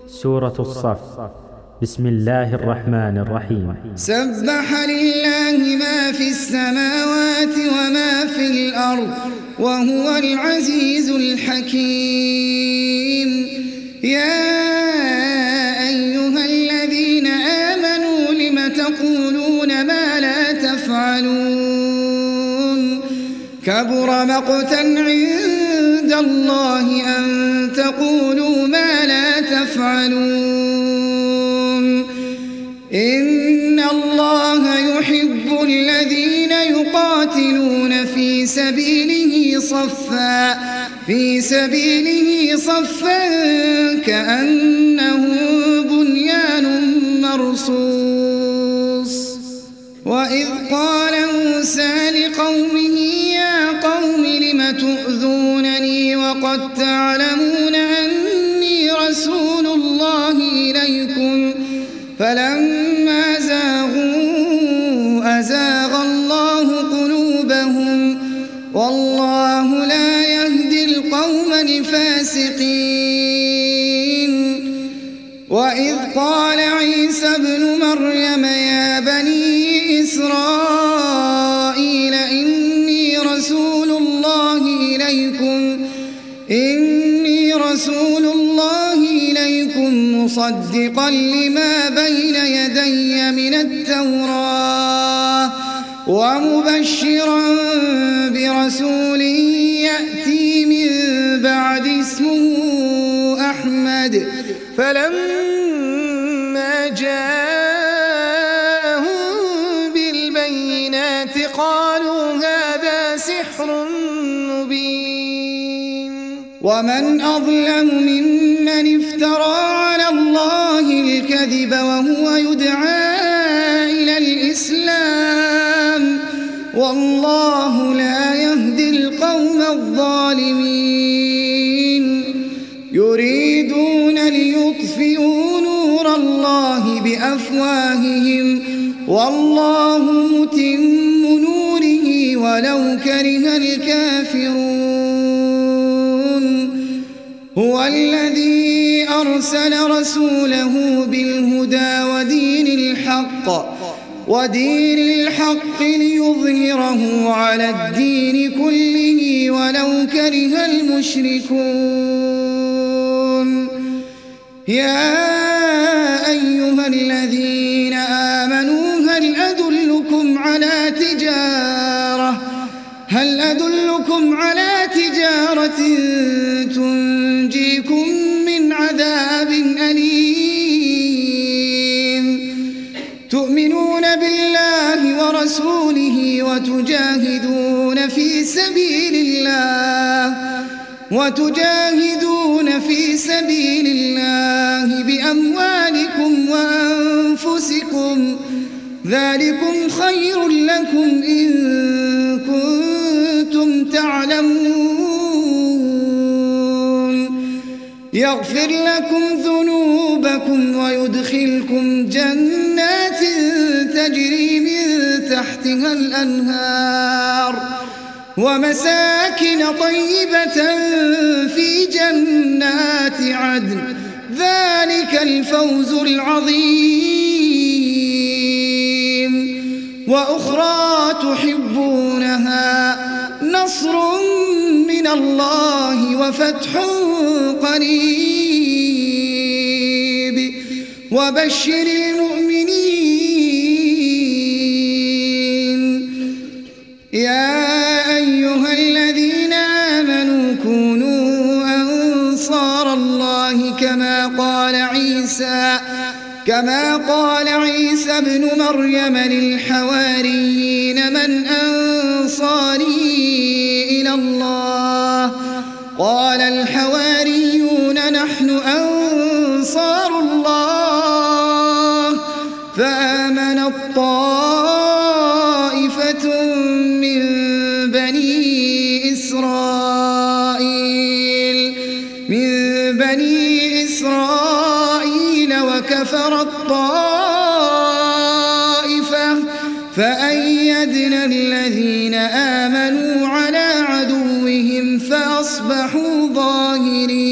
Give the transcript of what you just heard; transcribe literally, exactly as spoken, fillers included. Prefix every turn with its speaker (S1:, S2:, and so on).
S1: سورة الصف. بسم الله الرحمن الرحيم.
S2: سبح لله ما في السماوات وما في الأرض وهو العزيز الحكيم. يا أيها الذين آمنوا لم تقولون ما لا تفعلون كبر مقتا عند الله أن تقولوا ما لا تفعلون. إن الله يحب الذين يقاتلون في سبيله صفا في سبيله صفا كأنه بنيان مرصوص. وإذ قال موسى لقومه يا قوم لم تؤذونني وقد تعلمون أني رسول الله إليكم فلما زاغوا أزاغ الله قلوبهم والله لا يهدي القوم الفاسقين. وإذ قال عيسى ابن مريم يا بني إسرائيل إني رسول الله إليكم إني رسول الله إليكم مصدقا لما بين يدي من التوراة ومبشرا برسول يأتي من بعد اسمه أحمد فلما جاءهم بالبينات قالوا هذا سحر مبين. ومن أظلم ممن افترى على الله الكذب وهو يدعى إلى الإسلام والله لا يهدي القوم الظالمين. يريدون ليطفئوا نور الله بأفواههم والله متم نوره ولو كره الكافرون. هو الذي أرسل رسوله بالهدى ودين الحق ودين الحق ليظهره على الدين كله ولو كره المشركون. يا أيها الذين آمنوا هل أدلكم على تجارة هل أدلكم على تجارة تنجيكم من عذاب أليم تؤمنون بالله ورسوله وتجاهدون في سبيل الله وتجاهدون في سبيل الله بأموالكم وأنفسكم ذلكم خير لكم إن كنتم تعلمون. يغفر لكم ذنوبكم ويدخلكم جنات تجري من تحتها الأنهار ومساكن طيبة في جنات عدن ذلك الفوز العظيم. وأخرى تحبونها نصر من الله وفتح قريب وبشر المؤمنين. يا أيها الذين آمنوا كونوا أنصار الله كما قال عيسى كما قال عيسى ابن مريم للحواريين من أنصاري إلى الله قال الحواريون نحن أنصار الله فآمن الطائفة من بني إسرائيل من بني إسرائيل وكفر الطائفة فأيدنا الذين آمنوا على عدوهم فأصبحوا ظاهرين.